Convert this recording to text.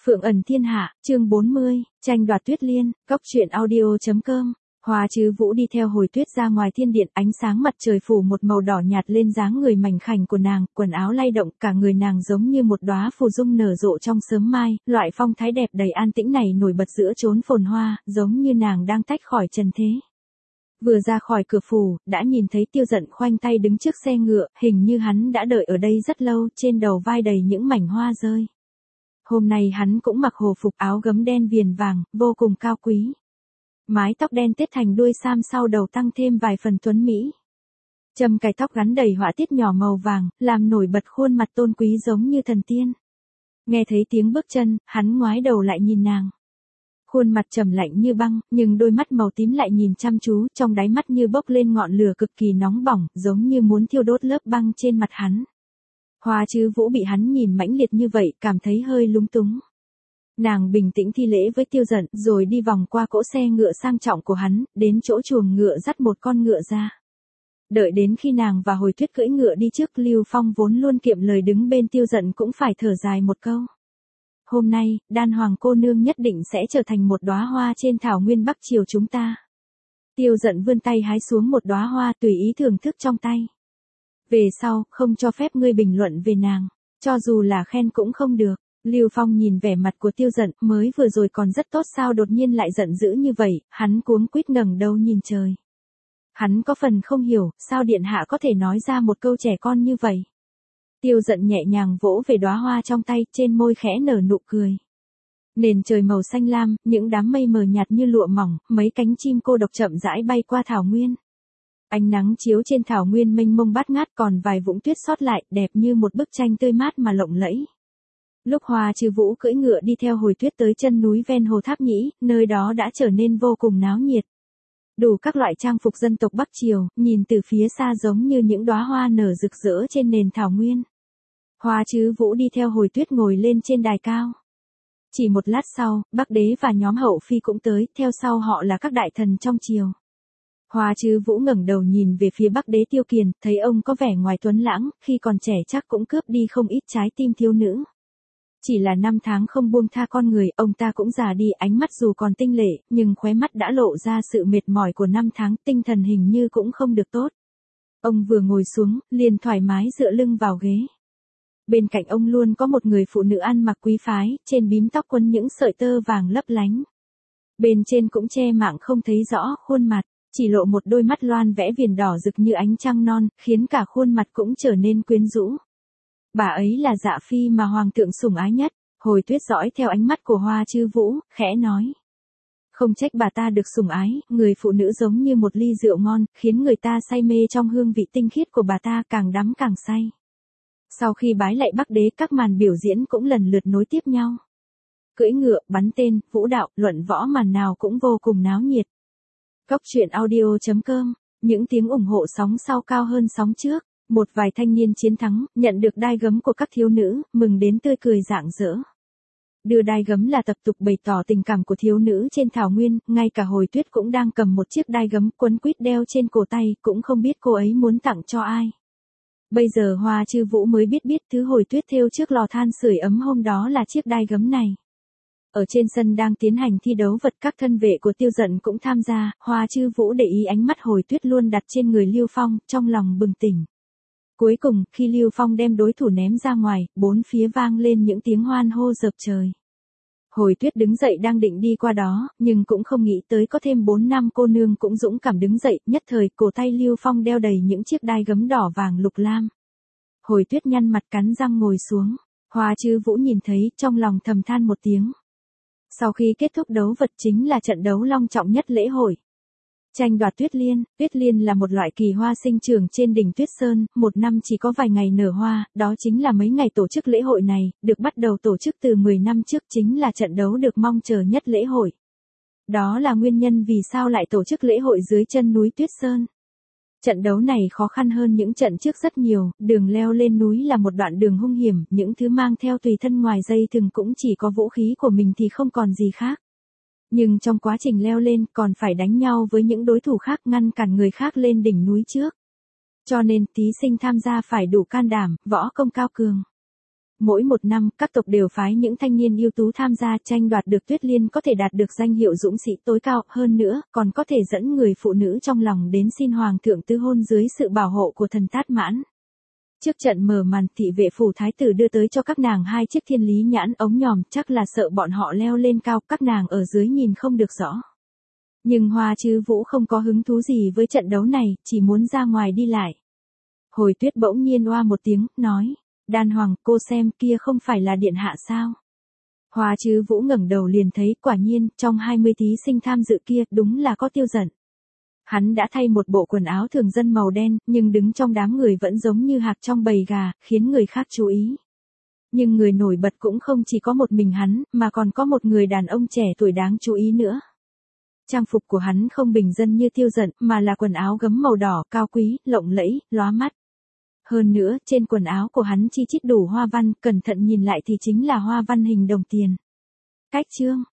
Phượng ẩn thiên hạ, chương 40, tranh đoạt tuyết liên, cốc truyện audio.com. Hoa Trư Vũ đi theo Hồi Tuyết ra ngoài thiên điện, ánh sáng mặt trời phủ một màu đỏ nhạt lên dáng người mảnh khảnh của nàng, quần áo lay động, cả người nàng giống như một đóa phù dung nở rộ trong sớm mai, loại phong thái đẹp đầy an tĩnh này nổi bật giữa chốn phồn hoa, giống như nàng đang tách khỏi trần thế. Vừa ra khỏi cửa phủ, đã nhìn thấy Tiêu Dận khoanh tay đứng trước xe ngựa, hình như hắn đã đợi ở đây rất lâu, trên đầu vai đầy những mảnh hoa rơi. Hôm nay hắn cũng mặc hồ phục áo gấm đen viền vàng, vô cùng cao quý. Mái tóc đen tết thành đuôi sam sau đầu tăng thêm vài phần tuấn mỹ. Châm cài tóc gắn đầy họa tiết nhỏ màu vàng, làm nổi bật khuôn mặt tôn quý giống như thần tiên. Nghe thấy tiếng bước chân, hắn ngoái đầu lại nhìn nàng. Khuôn mặt trầm lạnh như băng, nhưng đôi mắt màu tím lại nhìn chăm chú, trong đáy mắt như bốc lên ngọn lửa cực kỳ nóng bỏng, giống như muốn thiêu đốt lớp băng trên mặt hắn. Hoa Trư Vũ bị hắn nhìn mãnh liệt như vậy, cảm thấy hơi lúng túng. Nàng bình tĩnh thi lễ với Tiêu Dận, rồi đi vòng qua cỗ xe ngựa sang trọng của hắn, đến chỗ chuồng ngựa dắt một con ngựa ra. Đợi đến khi nàng và Hồi Tuyết cưỡi ngựa đi trước, Lưu Phong vốn luôn kiệm lời đứng bên Tiêu Dận cũng phải thở dài một câu. Hôm nay, Đan Hoàng cô nương nhất định sẽ trở thành một đóa hoa trên thảo nguyên Bắc Triều chúng ta. Tiêu Dận vươn tay hái xuống một đóa hoa tùy ý thưởng thức trong tay. Về sau, không cho phép ngươi bình luận về nàng, cho dù là khen cũng không được. Lưu Phong nhìn vẻ mặt của Tiêu Dận, mới vừa rồi còn rất tốt sao đột nhiên lại giận dữ như vậy, hắn cuống quýt ngẩng đầu nhìn trời. Hắn có phần không hiểu, sao điện hạ có thể nói ra một câu trẻ con như vậy. Tiêu Dận nhẹ nhàng vỗ về đóa hoa trong tay, trên môi khẽ nở nụ cười. Nền trời màu xanh lam, những đám mây mờ nhạt như lụa mỏng, mấy cánh chim cô độc chậm rãi bay qua thảo nguyên. Ánh nắng chiếu trên thảo nguyên mênh mông bát ngát, còn vài vũng tuyết sót lại, đẹp như một bức tranh tươi mát mà lộng lẫy. Lúc Hoa Trư Vũ cưỡi ngựa đi theo Hồi Tuyết tới chân núi ven hồ Tháp Nhĩ, nơi đó đã trở nên vô cùng náo nhiệt. Đủ các loại trang phục dân tộc Bắc Triều, nhìn từ phía xa giống như những đóa hoa nở rực rỡ trên nền thảo nguyên. Hoa Trư Vũ đi theo Hồi Tuyết ngồi lên trên đài cao. Chỉ một lát sau, Bắc Đế và nhóm hậu phi cũng tới, theo sau họ là các đại thần trong triều. Hoa Trư Vũ ngẩng đầu nhìn về phía Bắc Đế Tiêu Kiền, thấy ông có vẻ ngoài tuấn lãng, khi còn trẻ chắc cũng cướp đi không ít trái tim thiếu nữ. Chỉ là 5 tháng không buông tha con người, ông ta cũng già đi, ánh mắt dù còn tinh lệ, nhưng khóe mắt đã lộ ra sự mệt mỏi của 5 tháng, tinh thần hình như cũng không được tốt. Ông vừa ngồi xuống, liền thoải mái dựa lưng vào ghế. Bên cạnh ông luôn có một người phụ nữ ăn mặc quý phái, trên bím tóc quấn những sợi tơ vàng lấp lánh. Bên trên cũng che mạng không thấy rõ khuôn mặt, chỉ lộ một đôi mắt loan vẽ viền đỏ rực như ánh trăng non, khiến cả khuôn mặt cũng trở nên quyến rũ. Bà ấy là Dạ Phi mà Hoàng thượng sủng ái nhất. Hồi Tuyết dõi theo ánh mắt của Hoa Trư Vũ, khẽ nói. Không trách bà ta được sủng ái, người phụ nữ giống như một ly rượu ngon, khiến người ta say mê trong hương vị tinh khiết của bà ta, càng đắm càng say. Sau khi bái lạy Bắc Đế, các màn biểu diễn cũng lần lượt nối tiếp nhau. Cưỡi ngựa, bắn tên, vũ đạo, luận võ màn nào cũng vô cùng náo nhiệt. Cốc truyện audio.com, những tiếng ủng hộ sóng sau cao hơn sóng trước. Một vài thanh niên chiến thắng, nhận được đai gấm của các thiếu nữ, mừng đến tươi cười rạng rỡ. Đưa đai gấm là tập tục bày tỏ tình cảm của thiếu nữ trên thảo nguyên, ngay cả Hồi Tuyết cũng đang cầm một chiếc đai gấm quấn quýt đeo trên cổ tay, cũng không biết cô ấy muốn tặng cho ai. Bây giờ Hoa Trư Vũ mới biết thứ Hồi Tuyết thêu trước lò than sưởi ấm hôm đó là chiếc đai gấm này. Ở trên sân đang tiến hành thi đấu vật, các thân vệ của Tiêu Dận cũng tham gia, Hoa Trư Vũ để ý ánh mắt Hồi Tuyết luôn đặt trên người Lưu Phong, trong lòng bừng tỉnh. Cuối cùng, khi Lưu Phong đem đối thủ ném ra ngoài, bốn phía vang lên những tiếng hoan hô dập trời. Hồi Tuyết đứng dậy đang định đi qua đó, nhưng cũng không nghĩ tới có thêm 4 năm cô nương cũng dũng cảm đứng dậy, nhất thời cổ tay Lưu Phong đeo đầy những chiếc đai gấm đỏ vàng lục lam. Hồi Tuyết nhăn mặt cắn răng ngồi xuống, Hoa Trư Vũ nhìn thấy, trong lòng thầm than một tiếng. Sau khi kết thúc đấu vật chính là trận đấu long trọng nhất lễ hội. Tranh đoạt tuyết liên là một loại kỳ hoa sinh trưởng trên đỉnh Tuyết Sơn, một năm chỉ có vài ngày nở hoa, đó chính là mấy ngày tổ chức lễ hội này, được bắt đầu tổ chức từ 10 năm trước, chính là trận đấu được mong chờ nhất lễ hội. Đó là nguyên nhân vì sao lại tổ chức lễ hội dưới chân núi Tuyết Sơn. Trận đấu này khó khăn hơn những trận trước rất nhiều, đường leo lên núi là một đoạn đường hung hiểm, những thứ mang theo tùy thân ngoài dây thừng cũng chỉ có vũ khí của mình thì không còn gì khác. Nhưng trong quá trình leo lên còn phải đánh nhau với những đối thủ khác, ngăn cản người khác lên đỉnh núi trước. Cho nên thí sinh tham gia phải đủ can đảm, võ công cao cường. Mỗi một năm, các tộc đều phái những thanh niên ưu tú tham gia tranh đoạt được Tuyết Liên có thể đạt được danh hiệu dũng sĩ tối cao, hơn nữa, còn có thể dẫn người phụ nữ trong lòng đến xin hoàng thượng tứ hôn dưới sự bảo hộ của thần Tát Mãn. Trước trận mở màn, thị vệ phủ thái tử đưa tới cho các nàng 2 chiếc thiên lý nhãn ống nhòm, chắc là sợ bọn họ leo lên cao, các nàng ở dưới nhìn không được rõ. Nhưng Hoa Chứ Vũ không có hứng thú gì với trận đấu này, chỉ muốn ra ngoài đi lại. Hồi Tuyết bỗng nhiên oa một tiếng, nói, Đan Hoàng, cô xem kia không phải là điện hạ sao? Hoa Chứ Vũ ngẩng đầu liền thấy, quả nhiên, trong 20 thí sinh tham dự kia, đúng là có Tiêu Dận. Hắn đã thay một bộ quần áo thường dân màu đen, nhưng đứng trong đám người vẫn giống như hạc trong bầy gà, khiến người khác chú ý. Nhưng người nổi bật cũng không chỉ có một mình hắn, mà còn có một người đàn ông trẻ tuổi đáng chú ý nữa. Trang phục của hắn không bình dân như Tiêu Dận, mà là quần áo gấm màu đỏ, cao quý, lộng lẫy, lóa mắt. Hơn nữa, trên quần áo của hắn chi chít đủ hoa văn, cẩn thận nhìn lại thì chính là hoa văn hình đồng tiền. Cách chương